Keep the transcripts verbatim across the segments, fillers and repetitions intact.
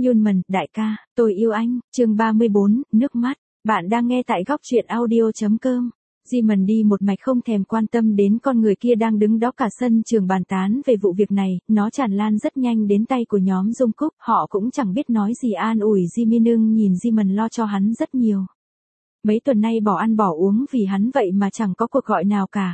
Yunman, đại ca, tôi yêu anh, chương ba mươi bốn, nước mắt. Bạn đang nghe tại góc truyện audio chấm com. Jimin đi một mạch không thèm quan tâm đến con người kia đang đứng đó cả sân trường bàn tán về vụ việc này, nó tràn lan rất nhanh đến tay của nhóm Jungkook, họ cũng chẳng biết nói gì an ủi Jimin nhìn Jimin lo cho hắn rất nhiều. Mấy tuần nay bỏ ăn bỏ uống vì hắn vậy mà chẳng có cuộc gọi nào cả.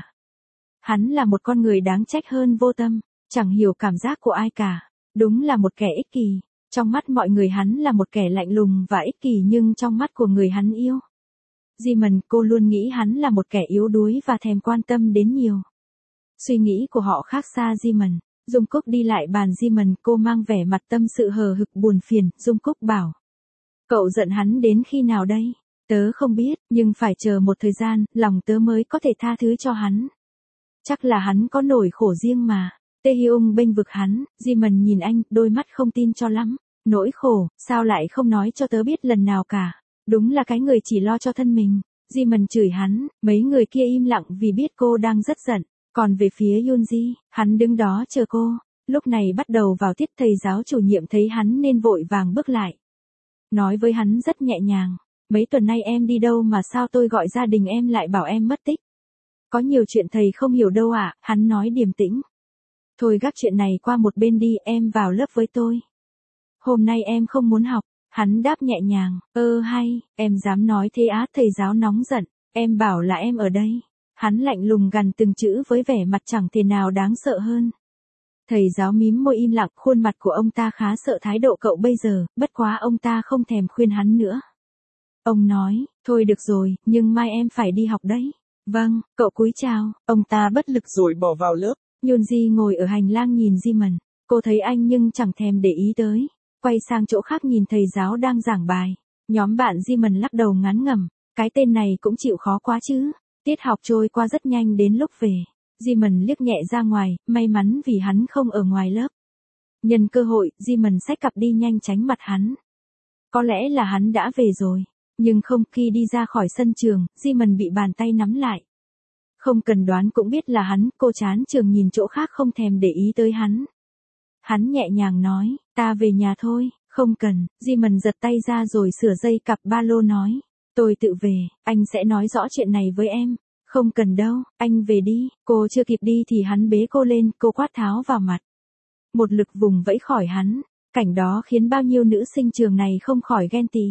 Hắn là một con người đáng trách hơn vô tâm, chẳng hiểu cảm giác của ai cả, đúng là một kẻ ích kỷ. Trong mắt mọi người hắn là một kẻ lạnh lùng và ích kỷ nhưng trong mắt của người hắn yêu. Jimin, cô luôn nghĩ hắn là một kẻ yếu đuối và thèm quan tâm đến nhiều. Suy nghĩ của họ khác xa Jimin. Jungkook đi lại bàn Jimin, cô mang vẻ mặt tâm sự hờ hực buồn phiền. Jungkook bảo. Cậu giận hắn đến khi nào đây? Tớ không biết, nhưng phải chờ một thời gian, lòng tớ mới có thể tha thứ cho hắn. Chắc là hắn có nỗi khổ riêng mà. Taehyung bênh vực hắn, Jimin nhìn anh, đôi mắt không tin cho lắm. Nỗi khổ, sao lại không nói cho tớ biết lần nào cả. Đúng là cái người chỉ lo cho thân mình. Jimin chửi hắn, mấy người kia im lặng vì biết cô đang rất giận. Còn về phía Yoonji, hắn đứng đó chờ cô. Lúc này bắt đầu vào tiết, thầy giáo chủ nhiệm thấy hắn nên vội vàng bước lại. Nói với hắn rất nhẹ nhàng. Mấy tuần nay em đi đâu mà sao tôi gọi gia đình em lại bảo em mất tích. Có nhiều chuyện thầy không hiểu đâu ạ, à, hắn nói điềm tĩnh. Thôi gác chuyện này qua một bên đi, em vào lớp với tôi. Hôm nay em không muốn học, hắn đáp nhẹ nhàng, ơ hay, em dám nói thế á, thầy giáo nóng giận, em bảo là em ở đây. Hắn lạnh lùng gằn từng chữ với vẻ mặt chẳng thể nào đáng sợ hơn. Thầy giáo mím môi im lặng, khuôn mặt của ông ta khá sợ thái độ cậu bây giờ, bất quá ông ta không thèm khuyên hắn nữa. Ông nói, thôi được rồi, nhưng mai em phải đi học đấy. Vâng, cậu cúi chào, ông ta bất lực rồi bỏ vào lớp. Yoonji ngồi ở hành lang nhìn Jimin, cô thấy anh nhưng chẳng thèm để ý tới. Quay sang chỗ khác nhìn thầy giáo đang giảng bài. Nhóm bạn Jimin lắc đầu ngán ngẩm, cái tên này cũng chịu khó quá chứ. Tiết học trôi qua rất nhanh đến lúc về. Jimin liếc nhẹ ra ngoài, may mắn vì hắn không ở ngoài lớp. Nhân cơ hội, Jimin xách cặp đi nhanh tránh mặt hắn. Có lẽ là hắn đã về rồi. Nhưng không, khi đi ra khỏi sân trường, Jimin bị bàn tay nắm lại. Không cần đoán cũng biết là hắn, cô chán trường nhìn chỗ khác không thèm để ý tới hắn. Hắn nhẹ nhàng nói, ta về nhà thôi, không cần, Jimin giật tay ra rồi sửa dây cặp ba lô nói. Tôi tự về, anh sẽ nói rõ chuyện này với em. Không cần đâu, anh về đi, cô chưa kịp đi thì hắn bế cô lên, cô quát tháo vào mặt. Một lực vùng vẫy khỏi hắn, cảnh đó khiến bao nhiêu nữ sinh trường này không khỏi ghen tị.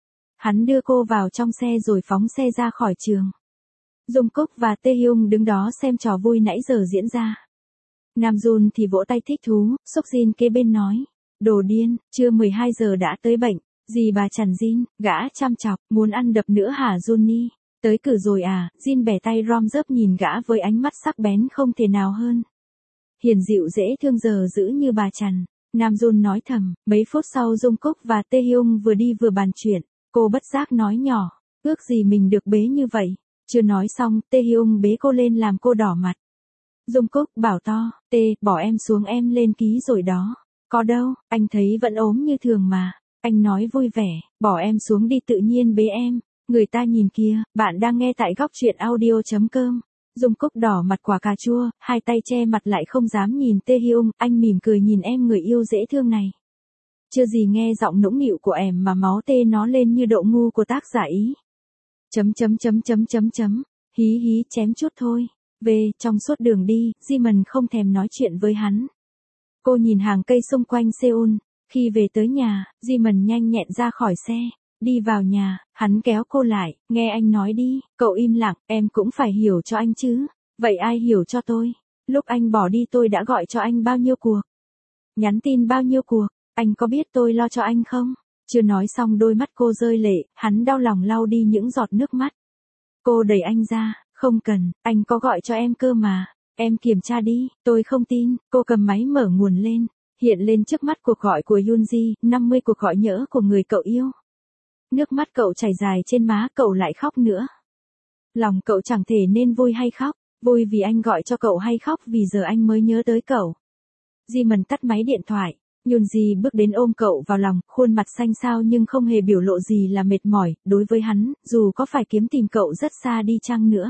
Hắn đưa cô vào trong xe rồi phóng xe ra khỏi trường. Jungkook và Taehyung đứng đó xem trò vui nãy giờ diễn ra. Namjoon thì vỗ tay thích thú, Sukjin kế bên nói. Đồ điên, chưa mười hai giờ đã tới bệnh, gì bà chằn Jin, gã chăm chọc, muốn ăn đập nữa hả Johnny? Tới cử rồi à, Jin bẻ tay rom dớp nhìn gã với ánh mắt sắc bén không thể nào hơn. Hiền dịu dễ thương giờ giữ như bà chằn, Namjoon nói thầm, mấy phút sau Jungkook và Taehyung vừa đi vừa bàn chuyện, cô bất giác nói nhỏ, ước gì mình được bế như vậy. Chưa nói xong, Taehyung bế cô lên làm cô đỏ mặt. Jungkook bảo to, Tê, bỏ em xuống em lên ký rồi đó. Có đâu, anh thấy vẫn ốm như thường mà. Anh nói vui vẻ, bỏ em xuống đi tự nhiên bế em. Người ta nhìn kia, bạn đang nghe tại góc truyện audio chấm com. Jungkook đỏ mặt quả cà chua, hai tay che mặt lại không dám nhìn Taehyung, anh mỉm cười nhìn em người yêu dễ thương này. Chưa gì nghe giọng nũng nịu của em mà máu tê nó lên như độ ngu của tác giả ý. Chấm chấm chấm chấm chấm chấm, hí hí chém chút thôi. Về, trong suốt đường đi, Jimin không thèm nói chuyện với hắn. Cô nhìn hàng cây xung quanh Seoul, khi về tới nhà, Jimin nhanh nhẹn ra khỏi xe, đi vào nhà, hắn kéo cô lại, nghe anh nói đi, cậu im lặng, em cũng phải hiểu cho anh chứ. Vậy ai hiểu cho tôi? Lúc anh bỏ đi tôi đã gọi cho anh bao nhiêu cuộc? Nhắn tin bao nhiêu cuộc? Anh có biết tôi lo cho anh không? Chưa nói xong đôi mắt cô rơi lệ, hắn đau lòng lau đi những giọt nước mắt. Cô đẩy anh ra, không cần, anh có gọi cho em cơ mà. Em kiểm tra đi, tôi không tin. Cô cầm máy mở nguồn lên, hiện lên trước mắt cuộc gọi của Yoonji, năm mươi cuộc gọi nhỡ của người cậu yêu. Nước mắt cậu chảy dài trên má, cậu lại khóc nữa. Lòng cậu chẳng thể nên vui hay khóc, vui vì anh gọi cho cậu hay khóc vì giờ anh mới nhớ tới cậu. Jimin tắt máy điện thoại. Yoonji bước đến ôm cậu vào lòng, khuôn mặt xanh xao nhưng không hề biểu lộ gì là mệt mỏi, đối với hắn, dù có phải kiếm tìm cậu rất xa đi chăng nữa.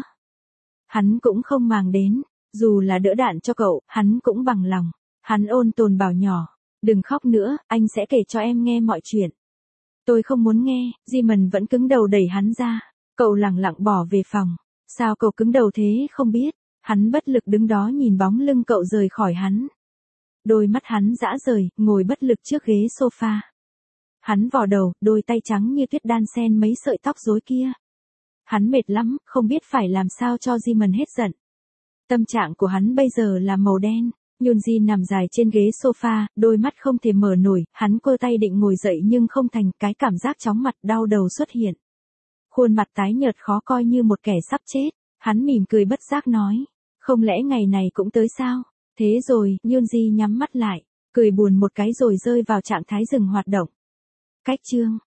Hắn cũng không màng đến, dù là đỡ đạn cho cậu, hắn cũng bằng lòng. Hắn ôn tồn bảo nhỏ, Đừng khóc nữa, anh sẽ kể cho em nghe mọi chuyện. Tôi không muốn nghe, Simon vẫn cứng đầu đẩy hắn ra. Cậu lẳng lặng bỏ về phòng. Sao cậu cứng đầu thế không biết. Hắn bất lực đứng đó nhìn bóng lưng cậu rời khỏi hắn. Đôi mắt hắn dã rời, ngồi bất lực trước ghế sofa. Hắn vò đầu, đôi tay trắng như tuyết đan xen mấy sợi tóc rối kia. Hắn mệt lắm, không biết phải làm sao cho Simon hết giận. Tâm trạng của hắn bây giờ là màu đen. Yoonji nằm dài trên ghế sofa, đôi mắt không thể mở nổi, hắn quơ tay định ngồi dậy nhưng không thành, cái cảm giác chóng mặt đau đầu xuất hiện. Khuôn mặt tái nhợt khó coi như một kẻ sắp chết, hắn mỉm cười bất giác nói, không lẽ ngày này cũng tới sao? Thế rồi, Yoonji nhắm mắt lại, cười buồn một cái rồi rơi vào trạng thái dừng hoạt động. Cách chương